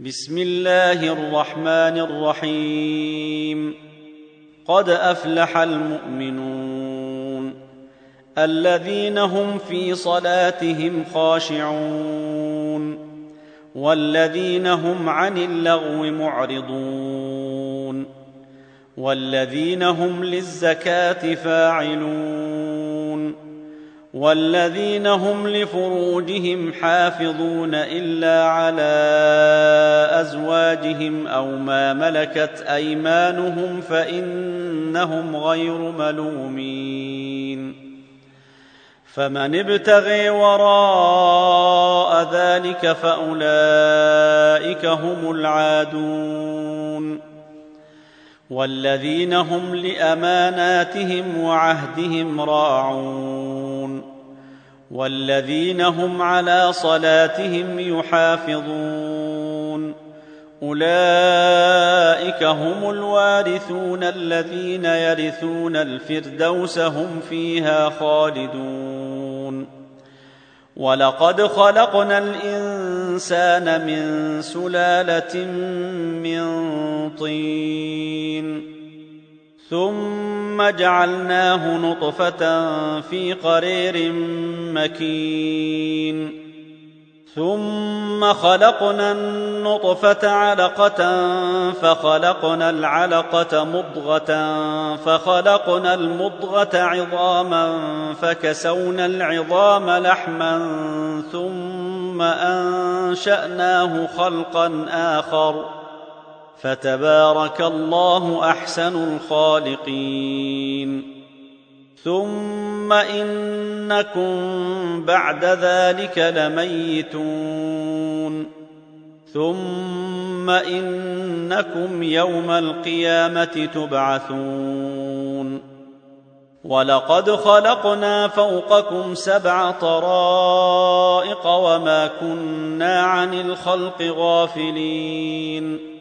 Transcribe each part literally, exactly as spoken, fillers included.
بسم الله الرحمن الرحيم. قد أفلح المؤمنون الذين هم في صلاتهم خاشعون والذين هم عن اللغو معرضون والذين هم للزكاة فاعلون والذين هم لفروجهم حافظون إلا على أزواجهم أو ما ملكت أيمانهم فإنهم غير ملومين. فمن ابتغي وراء ذلك فأولئك هم العادون. والذين هم لأماناتهم وعهدهم راعون والذين هم على صلاتهم يحافظون أولئك هم الوارثون الذين يرثون الفردوس هم فيها خالدون. ولقد خلقنا الإنسان من سلالة من طين ثم جعلناه نطفة في قرير مكين ثم خلقنا النطفة علقة فخلقنا العلقة مضغة فخلقنا المضغة عظاما فكسونا العظام لحما ثم أنشأناه خلقا آخر فتبارك الله أحسن الخالقين. ثم إنكم بعد ذلك لميتون ثم إنكم يوم القيامة تبعثون. ولقد خلقنا فوقكم سبع طرائق وما كنا عن الخلق غافلين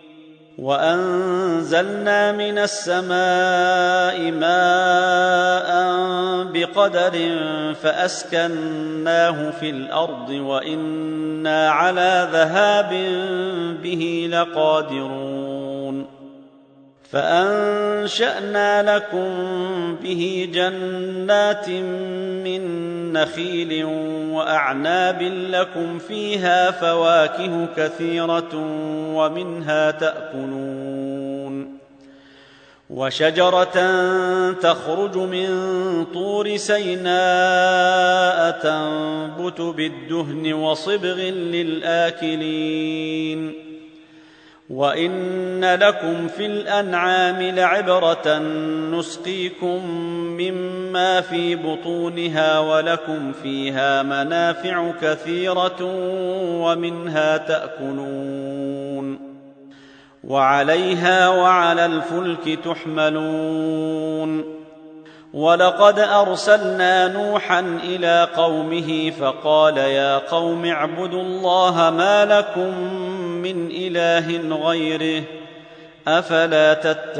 وأنزلنا من السماء ماء بقدر فأسكناه في الأرض وإنا على ذهاب به لقادرون. فأنشأنا لكم به جنات من نخيل وأعناب لكم فيها فواكه كثيرة ومنها تأكلون وشجرة تخرج من طور سيناء تنبت بالدهن وصبغ للآكلين. وإن لكم في الأنعام لعبرة نسقيكم مما في بطونها ولكم فيها منافع كثيرة ومنها تأكلون وعليها وعلى الفلك تحملون. ولقد أرسلنا نوحا إلى قومه فقال يا قوم اعبدوا الله ما لكم من إله غيره أفلا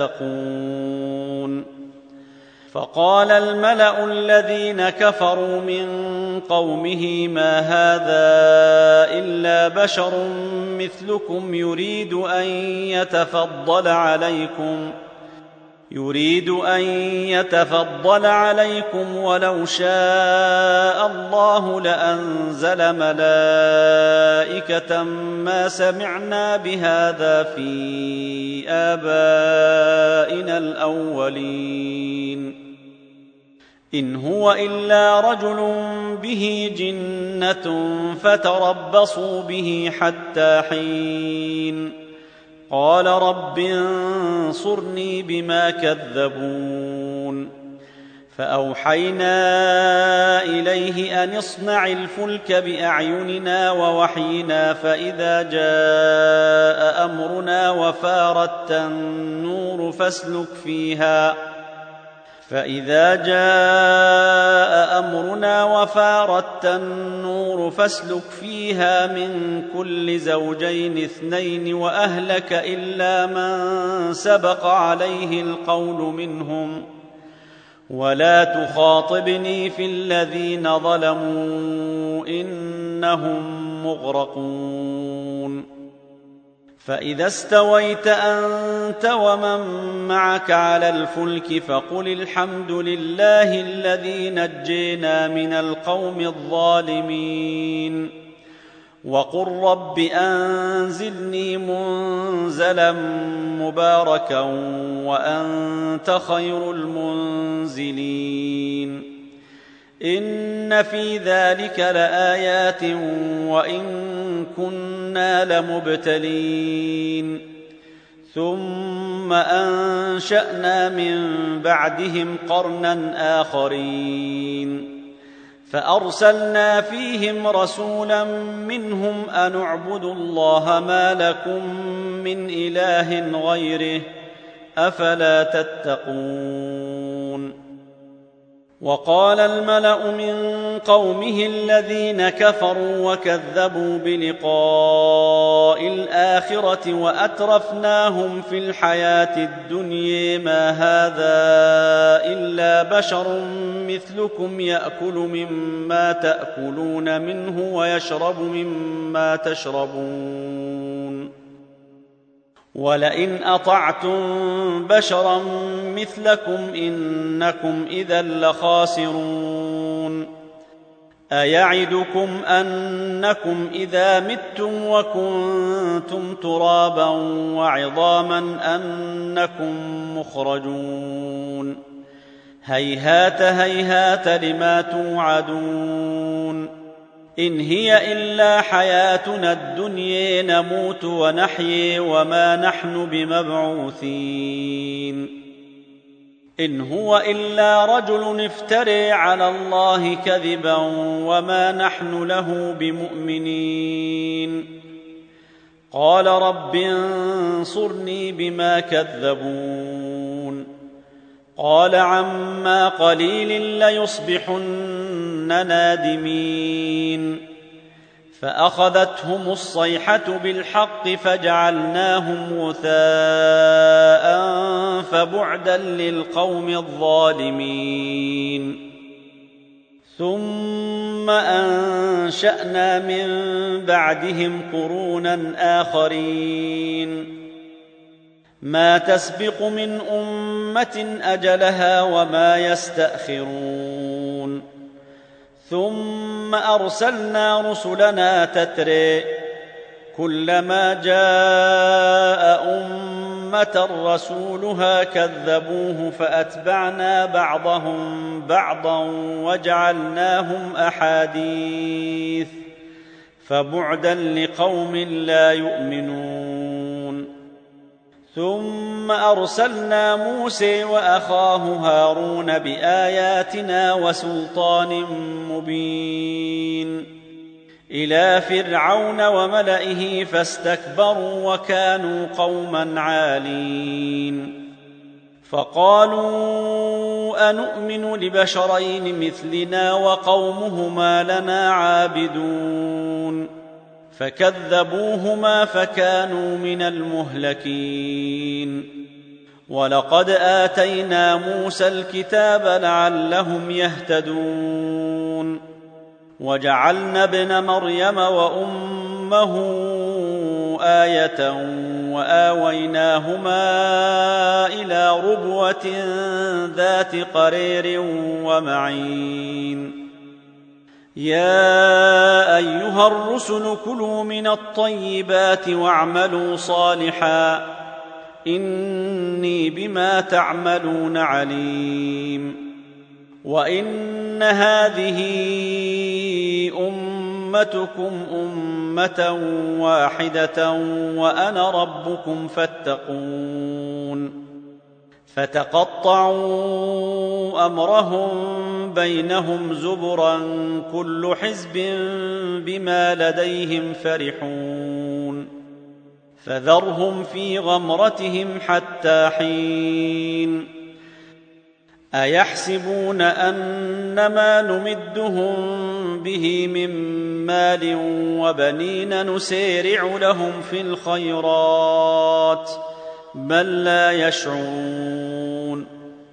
تتقون. فقال الملأ الذين كفروا من قومه ما هذا إلا بشر مثلكم يريد أن يتفضل عليكم يريد أن يتفضل عليكم ولو شاء الله لأنزل ملائكة ما سمعنا بهذا في آبائنا الأولين إن هو إلا رجل به جنة فتربصوا به حتى حين. قال رب انصرني بما كذبون. فأوحينا إليه أن اصنع الفلك بأعيننا ووحينا فإذا جاء أمرنا وفارت النور فاسلك فيها فإذا جاء أمرنا وفارت النور فاسلك فيها من كل زوجين اثنين وأهلك إلا من سبق عليه القول منهم ولا تخاطبني في الذين ظلموا إنهم مغرقون. فإذا استويت أنت ومن معك على الفلك فقل الحمد لله الذي نجينا من القوم الظالمين وقل رب أنزلني منزلا مباركا وأنت خير المنزلين إن في ذلك لآيات وإن كنا لمبتلين ثم أنشأنا من بعدهم قرنا آخرين فأرسلنا فيهم رسولا منهم أن اعبدوا الله ما لكم من إله غيره أفلا تتقون وقال الملأ من قومه الذين كفروا وكذبوا بلقاء الآخرة وأترفناهم في الحياة الدنيا ما هذا إلا بشر مثلكم يأكل مما تأكلون منه ويشرب مما تشربون ولئن أطعتم بشرا مثلكم إنكم إذا لخاسرون أيعدكم أنكم إذا متم وكنتم ترابا وعظاما أنكم مخرجون هيهات هيهات لما توعدون إن هي إلا حياتنا الدنيا نموت ونحيي وما نحن بمبعوثين إن هو إلا رجل افترى على الله كذبا وما نحن له بمؤمنين قال رب انصرني بما كذبون قال عما قليل ليصبحن نادمين فأخذتهم الصيحة بالحق فجعلناهم غثاء فبعدا للقوم الظالمين ثم أنشأنا من بعدهم قرونا آخرين ما تسبق من أمة أجلها وما يستأخرون ثم أرسلنا رسلنا تتري كلما جاء أمة رسولها كذبوه فأتبعنا بعضهم بعضا وجعلناهم أحاديث فبعدا لقوم لا يؤمنون ثم أرسلنا موسى وأخاه هارون بآياتنا وسلطان مبين إلى فرعون وملئه فاستكبروا وكانوا قوما عالين فقالوا أنؤمن لبشرين مثلنا وقومهما لنا عابدون فكذبوهما فكانوا من المهلكين ولقد آتينا موسى الكتاب لعلهم يهتدون وجعلنا ابن مريم وأمه آية وآويناهما إلى ربوة ذات قرير ومعين يا أيها الرسل كلوا من الطيبات واعملوا صالحا إني بما تعملون عليم وإن هذه أمتكم أمة واحدة وأنا ربكم فاتقون فتقطعوا أمرهم بينهم زبرا كل حزب بما لديهم فرحون فذرهم في غمرتهم حتى حين أيحسبون أنما نمدهم به من مال وبنين نسارع لهم في الخيرات بل لا يشعرون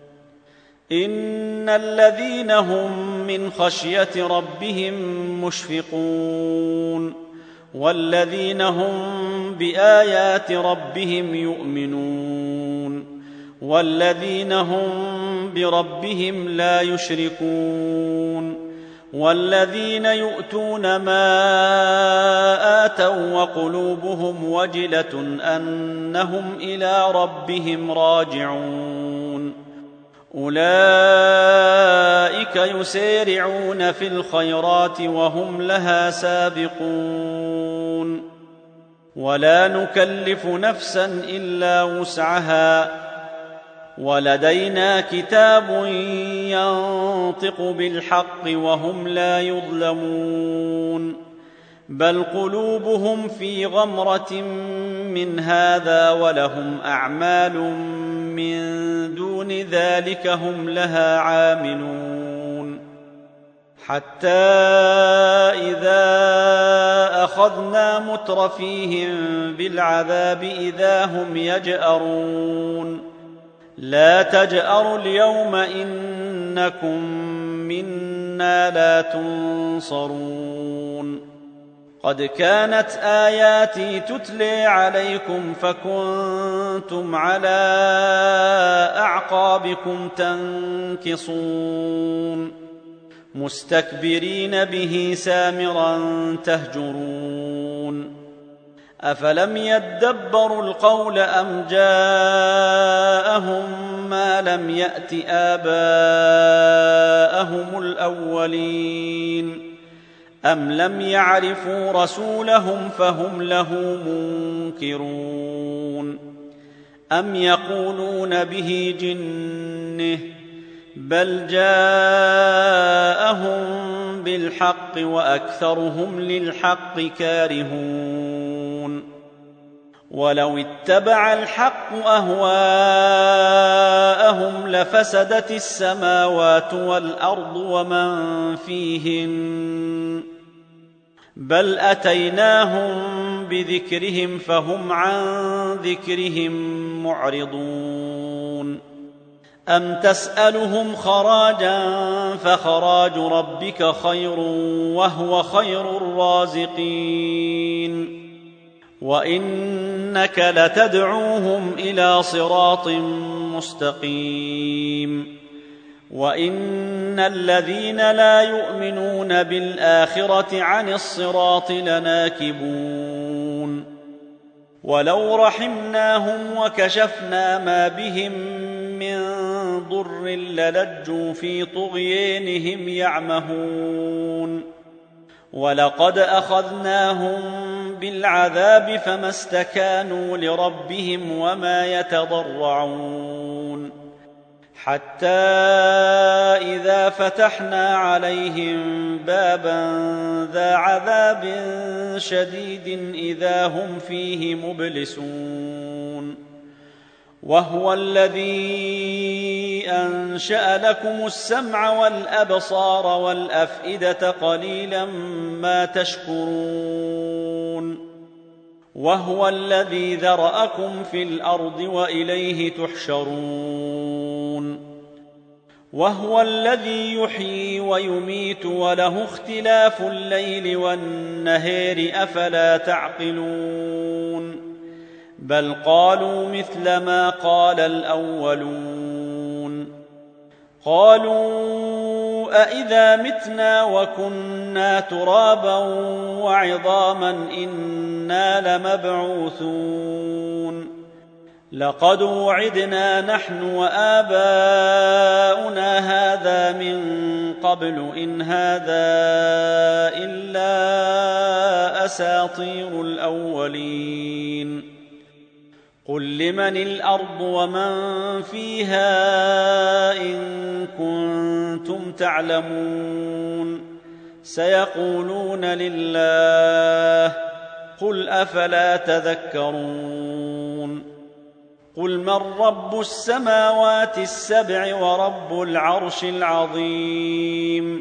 إن الذين هم من خشية ربهم مشفقون والذين هم بآيات ربهم يؤمنون والذين هم بربهم لا يشركون والذين يؤتون ما آتوا وقلوبهم وجلة أنهم إلى ربهم راجعون أولئك يسارعون في الخيرات وهم لها سابقون ولا نكلف نفسا إلا وسعها ولدينا كتاب ينطق بالحق وهم لا يظلمون بل قلوبهم في غمرة من هذا ولهم أعمال من دون ذلك هم لها عاملون حتى إذا أخذنا مترفيهم بالعذاب إذا هم يجأرون لا تجأروا اليوم إنكم منا لا تنصرون قد كانت آياتي تتلي عليكم فكنتم على أعقابكم تنكصون مستكبرين به سامرا تهجرون أفلم يدبروا القول أم جاءهم ما لم يأت آباءهم الأولين أم لم يعرفوا رسولهم فهم له منكرون أم يقولون به جنة بل جاءهم بالحق وأكثرهم للحق كارهون ولو اتبع الحق أهواءهم لفسدت السماوات والأرض ومن فيهن بل أتيناهم بذكرهم فهم عن ذكرهم معرضون أم تسألهم خراجا فخراج ربك خير وهو خير الرازقين وإنك لتدعوهم إلى صراط مستقيم وإن الذين لا يؤمنون بالآخرة عن الصراط لناكبون ولو رحمناهم وكشفنا ما بهم من ضر للجوا في طغيانهم يعمهون ولقد أخذناهم بالعذاب فما استكانوا لربهم وما يتضرعون حتى إذا فتحنا عليهم بابا ذا عذاب شديد إذا هم فيه مبلسون وهو الذي أنشأ لكم السمع والأبصار والأفئدة قليلا ما تشكرون وهو الذي ذرأكم في الأرض وإليه تحشرون وهو الذي يحيي ويميت وله اختلاف الليل والنهار أفلا تعقلون بل قالوا مثل ما قال الأولون قالوا أئذا متنا وكنا ترابا وعظاما إنا لمبعوثون لقد وعدنا نحن وآباؤنا هذا من قبل إن هذا إلا أساطير الأولين قل لمن الأرض ومن فيها إن كنتم تعلمون سيقولون لله قل أفلا تذكرون قل من رب السماوات السبع ورب العرش العظيم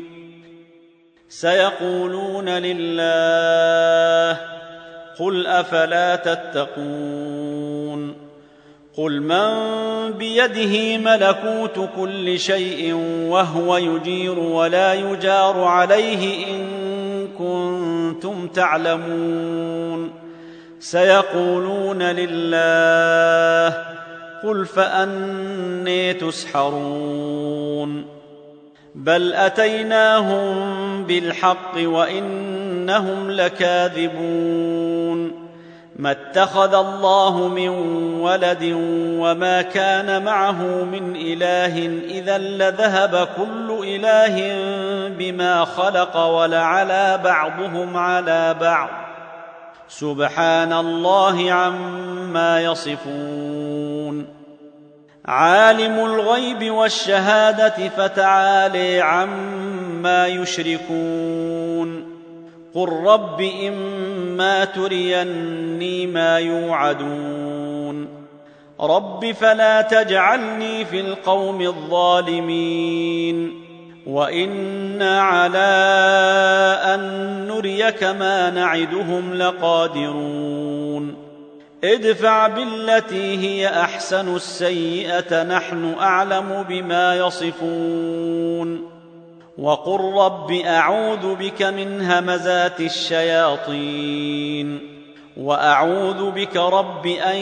سيقولون لله قل أفلا تتقون قل من بيده ملكوت كل شيء وهو يجير ولا يجار عليه إن كنتم تعلمون سيقولون لله قل فأني تسحرون بل أتيناهم بالحق وإنهم لكاذبون ما اتخذ الله من ولد وما كان معه من إله إذا لذهب كل إله بما خلق ولعلى بعضهم على بعض سبحان الله عما يصفون عالم الغيب والشهادة فتعالي عما يشركون قل رب إما تريني ما يوعدون رب فلا تجعلني في القوم الظالمين وإنا على أن نريك ما نعدهم لقادرون ادفع بالتي هي أحسن السيئة نحن أعلم بما يصفون وقل رب أعوذ بك من همزات الشياطين وأعوذ بك رب أن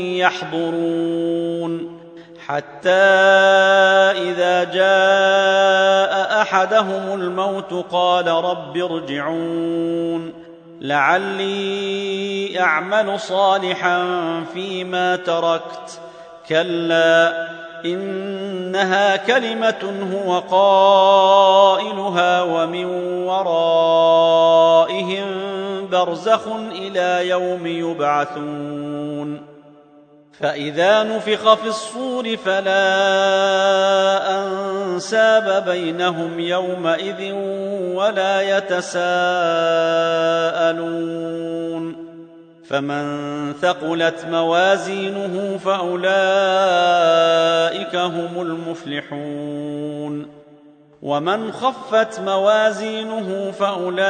يحضرون حتى إذا جاء أحدهم الموت قال رب ارجعون لعلي أعمل صالحا فيما تركت كلا إنها كلمة هو قائلها ومن ورائهم برزخ إلى يوم يبعثون فإذا نفخ في الصور فلا أنساب بينهم يومئذ ولا يتساءلون فمن ثقلت موازينه فأولئك هم المفلحون ومن خفت موازينه فأولئك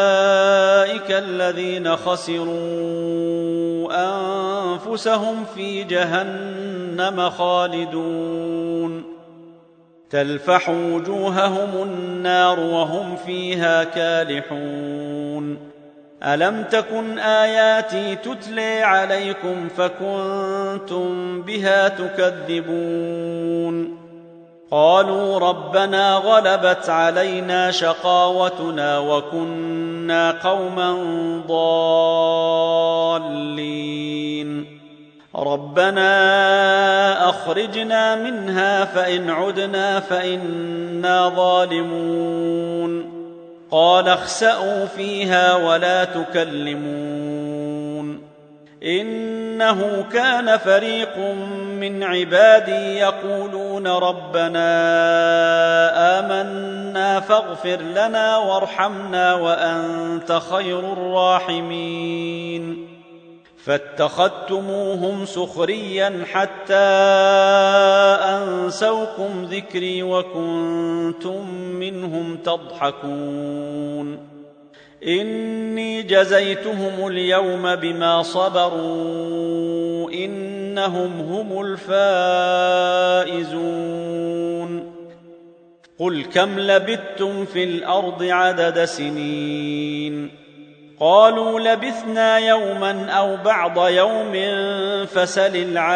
الذين خسروا أنفسهم في جهنم خالدون تلفح وجوههم النار وهم فيها كالحون ألم تكن آياتي تتلي عليكم فكنتم بها تكذبون قالوا ربنا غلبت علينا شقاوتنا وكنا قوما ضالين ربنا أخرجنا منها فإن عدنا فإنا ظالمون قال اخسأوا فيها ولا تكلمون إنه كان فريق من عبادي يقولون ربنا آمنا فاغفر لنا وارحمنا وأنت خير الراحمين فاتخذتموهم سخريا حتى أنسوكم ذكري وكنتم منهم تضحكون إني جزيتهم اليوم بما صبروا إنهم هم الفائزون قل كم لبثتم في الأرض عدد سنين قالوا لبثنا يوما أو بعض يوم فسل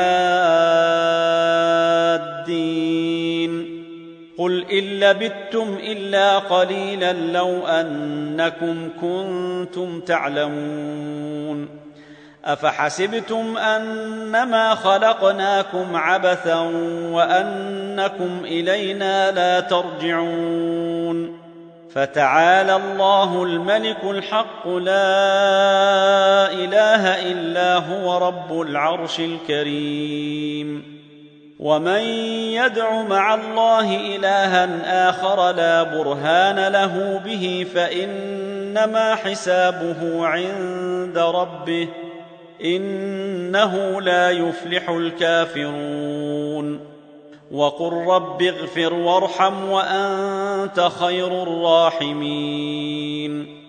العادين قل إن لبثتم إلا قليلا لو أنكم كنتم تعلمون أفحسبتم أنما خلقناكم عبثا وأنكم إلينا لا ترجعون فتعالى الله الملك الحق لا إله إلا هو رب العرش الكريم ومن يدع مع الله إلها آخر لا برهان له به فإنما حسابه عند ربه إنه لا يفلح الكافرون وقل رب اغفر وارحم وأنت خير الراحمين